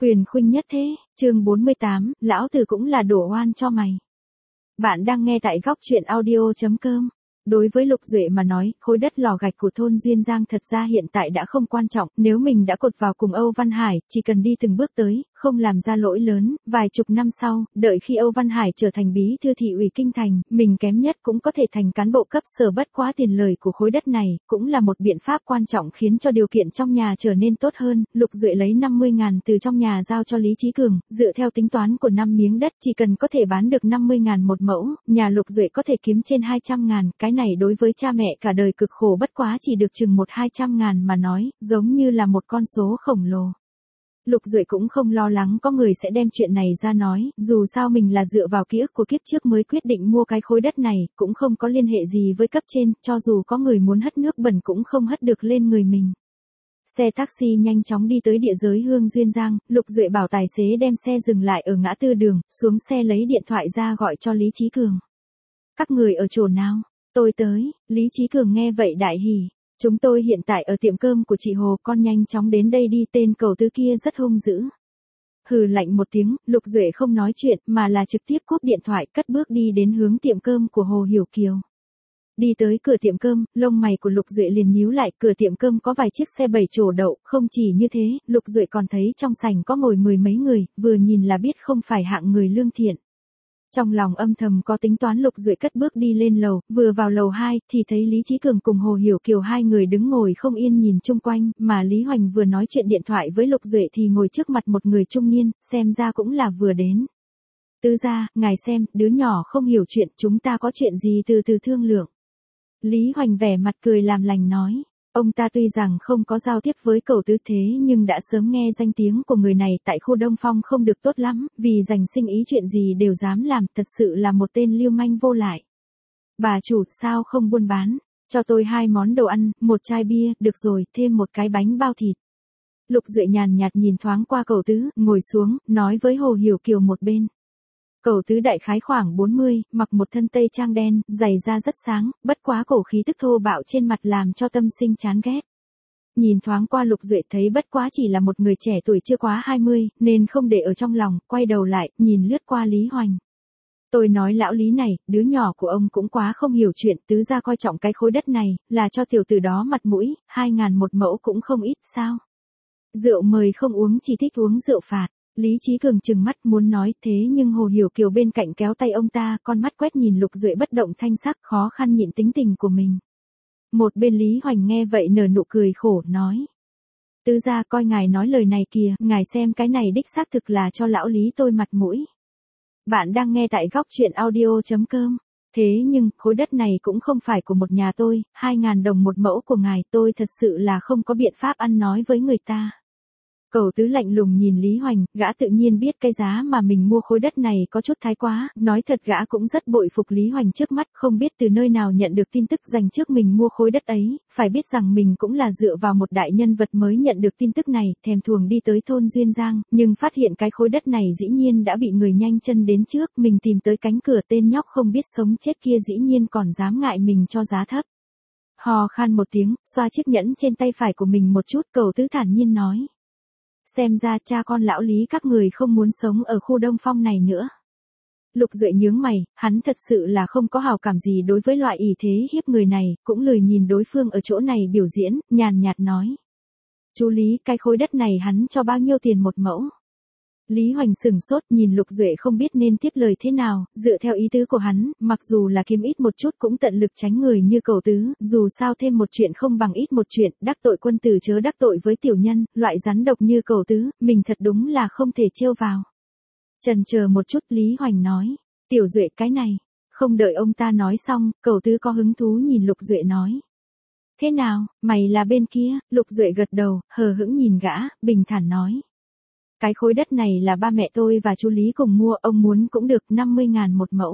Quyền khuynh nhất thế, chương 48, lão tử cũng là đổ oan cho mày. Bạn đang nghe tại góc truyện audio.com. Đối với Lục Duệ mà nói, khối đất lò gạch của thôn Duyên Giang thật ra hiện tại đã không quan trọng, nếu mình đã cột vào cùng Âu Văn Hải, chỉ cần đi từng bước tới, không làm ra lỗi lớn, vài chục năm sau, đợi khi Âu Văn Hải trở thành bí thư thị ủy kinh thành, mình kém nhất cũng có thể thành cán bộ cấp sở, bất quá tiền lời của khối đất này, cũng là một biện pháp quan trọng khiến cho điều kiện trong nhà trở nên tốt hơn. Lục Duệ lấy 50.000 từ trong nhà giao cho Lý Chí Cường, dựa theo tính toán của 5 miếng đất, chỉ cần có thể bán được 50.000 một mẫu, nhà Lục Duệ có thể kiếm trên 200.000, cái này đối với cha mẹ cả đời cực khổ bất quá chỉ được chừng 100-200.000 mà nói, giống như là một con số khổng lồ. Lục Duệ cũng không lo lắng có người sẽ đem chuyện này ra nói, dù sao mình là dựa vào ký ức của kiếp trước mới quyết định mua cái khối đất này, cũng không có liên hệ gì với cấp trên, cho dù có người muốn hất nước bẩn cũng không hất được lên người mình. Xe taxi nhanh chóng đi tới địa giới Hương Duyên Giang, Lục Duệ bảo tài xế đem xe dừng lại ở ngã tư đường, xuống xe lấy điện thoại ra gọi cho Lý Chí Cường. Các người ở chỗ nào? Tôi tới. Lý Chí Cường nghe vậy đại hỉ. Chúng tôi hiện tại ở tiệm cơm của chị Hồ, con nhanh chóng đến đây đi, tên cẩu tứ kia rất hung dữ. Hừ lạnh một tiếng, Lục Duệ không nói chuyện mà là trực tiếp cúp điện thoại, cất bước đi đến hướng tiệm cơm của Hồ Hiểu Kiều. Đi tới cửa tiệm cơm, lông mày của Lục Duệ liền nhíu lại, cửa tiệm cơm có vài chiếc xe 7 chỗ đậu, không chỉ như thế, Lục Duệ còn thấy trong sảnh có ngồi 10 mấy người, vừa nhìn là biết không phải hạng người lương thiện. Trong lòng âm thầm có tính toán, Lục Duệ cất bước đi lên lầu, vừa vào lầu 2 thì thấy Lý Chí Cường cùng Hồ Hiểu Kiều hai người đứng ngồi không yên nhìn chung quanh, mà Lý Hoành vừa nói chuyện điện thoại với Lục Duệ thì ngồi trước mặt một người trung niên, xem ra cũng là vừa đến. Tứ gia, ngài xem, đứa nhỏ không hiểu chuyện, chúng ta có chuyện gì từ từ thương lượng. Lý Hoành vẻ mặt cười làm lành nói. Ông ta tuy rằng không có giao tiếp với cẩu tứ thế nhưng đã sớm nghe danh tiếng của người này tại khu Đông Phong không được tốt lắm, vì giành sinh ý chuyện gì đều dám làm, thật sự là một tên lưu manh vô lại. Bà chủ, sao không buôn bán? Cho tôi 2 món đồ ăn, 1 chai bia, được rồi, thêm 1 cái bánh bao thịt. Lục Duệ nhàn nhạt nhìn thoáng qua cẩu tứ, ngồi xuống, nói với Hồ Hiểu Kiều một bên. Cẩu tứ đại khái khoảng 40, mặc một thân tây trang đen, giày da rất sáng, bất quá cổ khí tức thô bạo trên mặt làm cho tâm sinh chán ghét. Nhìn thoáng qua Lục Duệ thấy bất quá chỉ là một người trẻ tuổi chưa quá 20, nên không để ở trong lòng, quay đầu lại, nhìn lướt qua Lý Hoành. Tôi nói lão Lý này, đứa nhỏ của ông cũng quá không hiểu chuyện, tứ gia coi trọng cái khối đất này, là cho tiểu tử đó mặt mũi, 2.000 một mẫu cũng không ít sao. Rượu mời không uống, chỉ thích uống rượu phạt. Lý Chí Cường trừng mắt muốn nói thế nhưng Hồ Hiểu Kiều bên cạnh kéo tay ông ta, con mắt quét nhìn Lục Duệ bất động thanh sắc, khó khăn nhịn tính tình của mình. Một bên Lý Hoành nghe vậy nở nụ cười khổ, nói. Tứ gia coi ngài nói lời này kìa, ngài xem cái này đích xác thực là cho lão Lý tôi mặt mũi. Bạn đang nghe tại góc truyện audio.com. Thế nhưng, khối đất này cũng không phải của một nhà tôi, 2.000 đồng một mẫu của ngài, tôi thật sự là không có biện pháp ăn nói với người ta. Cẩu tứ lạnh lùng nhìn Lý Hoành, gã tự nhiên biết cái giá mà mình mua khối đất này có chút thái quá, nói thật gã cũng rất bội phục Lý Hoành trước mắt, không biết từ nơi nào nhận được tin tức dành trước mình mua khối đất ấy, phải biết rằng mình cũng là dựa vào một đại nhân vật mới nhận được tin tức này, thèm thuồng đi tới thôn Duyên Giang, nhưng phát hiện cái khối đất này dĩ nhiên đã bị người nhanh chân đến trước, mình tìm tới cánh cửa, tên nhóc không biết sống chết kia dĩ nhiên còn dám ngại mình cho giá thấp. Hò khan một tiếng, xoa chiếc nhẫn trên tay phải của mình một chút, Cẩu tứ thản nhiên nói. Xem ra cha con lão Lý các người không muốn sống ở khu Đông Phong này nữa. Lục Duệ nhướng mày, hắn thật sự là không có hào cảm gì đối với loại ỷ thế hiếp người này, cũng lười nhìn đối phương ở chỗ này biểu diễn, nhàn nhạt nói. Chú Lý, cái khối đất này hắn cho bao nhiêu tiền một mẫu? Lý Hoành sửng sốt nhìn Lục Duệ không biết nên tiếp lời thế nào, dựa theo ý tứ của hắn, mặc dù là kiếm ít một chút cũng tận lực tránh người như cẩu tứ, dù sao thêm một chuyện không bằng ít một chuyện, đắc tội quân tử chớ đắc tội với tiểu nhân, loại rắn độc như cẩu tứ, mình thật đúng là không thể trêu vào. Chần chờ một chút Lý Hoành nói, Tiểu Duệ cái này, không đợi ông ta nói xong, cẩu tứ có hứng thú nhìn Lục Duệ nói. Thế nào, mày là bên kia, Lục Duệ gật đầu, hờ hững nhìn gã, bình thản nói. Cái khối đất này là ba mẹ tôi và chú Lý cùng mua, ông muốn cũng được 50.000 một mẫu.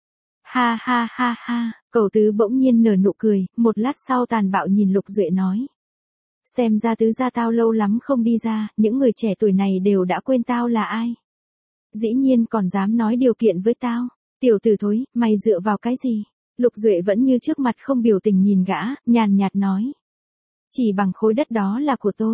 Ha ha ha ha, cẩu tứ bỗng nhiên nở nụ cười, một lát sau tàn bạo nhìn Lục Duệ nói. Xem ra tứ gia tao lâu lắm không đi ra, những người trẻ tuổi này đều đã quên tao là ai. Dĩ nhiên còn dám nói điều kiện với tao, tiểu tử thối, mày dựa vào cái gì? Lục Duệ vẫn như trước mặt không biểu tình nhìn gã, nhàn nhạt nói. Chỉ bằng khối đất đó là của tôi.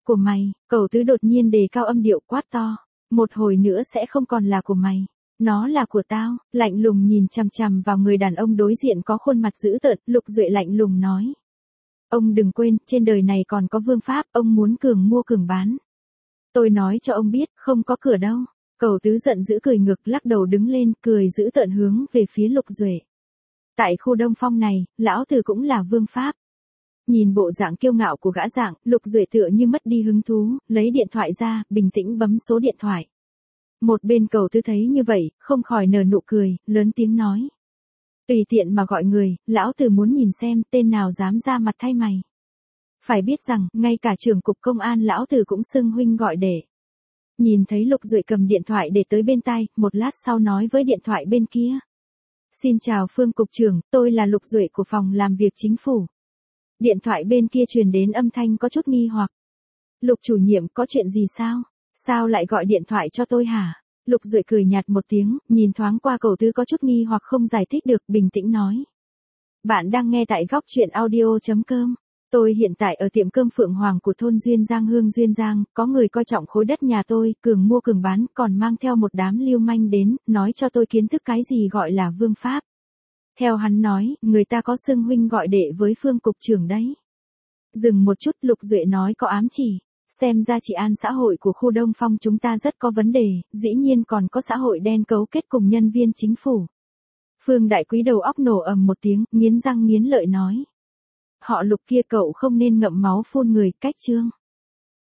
Của mày, Cẩu Tứ đột nhiên đề cao âm điệu quát to. Một hồi nữa sẽ không còn là của mày. Nó là của tao, lạnh lùng nhìn chằm chằm vào người đàn ông đối diện có khuôn mặt dữ tợn, Lục Duệ lạnh lùng nói. Ông đừng quên, trên đời này còn có vương pháp, ông muốn cường mua cường bán. Tôi nói cho ông biết, không có cửa đâu. Cẩu Tứ giận dữ cười ngược, lắc đầu đứng lên, cười dữ tợn hướng về phía Lục Duệ. Tại khu Đông Phong này, lão tử cũng là vương pháp. Nhìn bộ dạng kiêu ngạo của gã dạng, Lục Duệ tựa như mất đi hứng thú, lấy điện thoại ra, bình tĩnh bấm số điện thoại. Một bên Cẩu Tứ thấy như vậy, không khỏi nở nụ cười, lớn tiếng nói. Tùy tiện mà gọi người, lão tử muốn nhìn xem tên nào dám ra mặt thay mày. Phải biết rằng, ngay cả trưởng cục công an lão tử cũng xưng huynh gọi để. Nhìn thấy Lục Duệ cầm điện thoại để tới bên tai, một lát sau nói với điện thoại bên kia. Xin chào Phương cục trưởng, tôi là Lục Duệ của phòng làm việc chính phủ. Điện thoại bên kia truyền đến âm thanh có chút nghi hoặc. Lục chủ nhiệm có chuyện gì sao? Sao lại gọi điện thoại cho tôi hả? Lục Duệ cười nhạt một tiếng, nhìn thoáng qua Cẩu Tứ có chút nghi hoặc không giải thích được, bình tĩnh nói. Bạn đang nghe tại góc truyện audio.com. Tôi hiện tại ở tiệm cơm Phượng Hoàng của thôn Duyên Giang Hương Duyên Giang, có người coi trọng khối đất nhà tôi, cường mua cường bán, còn mang theo một đám lưu manh đến, nói cho tôi kiến thức cái gì gọi là vương pháp. Theo hắn nói, người ta có xưng huynh gọi đệ với Phương cục trưởng đấy. Dừng một chút, Lục Duệ nói có ám chỉ. Xem ra trị an xã hội của khu Đông Phong chúng ta rất có vấn đề, dĩ nhiên còn có xã hội đen cấu kết cùng nhân viên chính phủ. Phương Đại Quý đầu óc nổ ầm một tiếng, nghiến răng nghiến lợi nói. Họ Lục kia cậu không nên ngậm máu phun người, cách chương.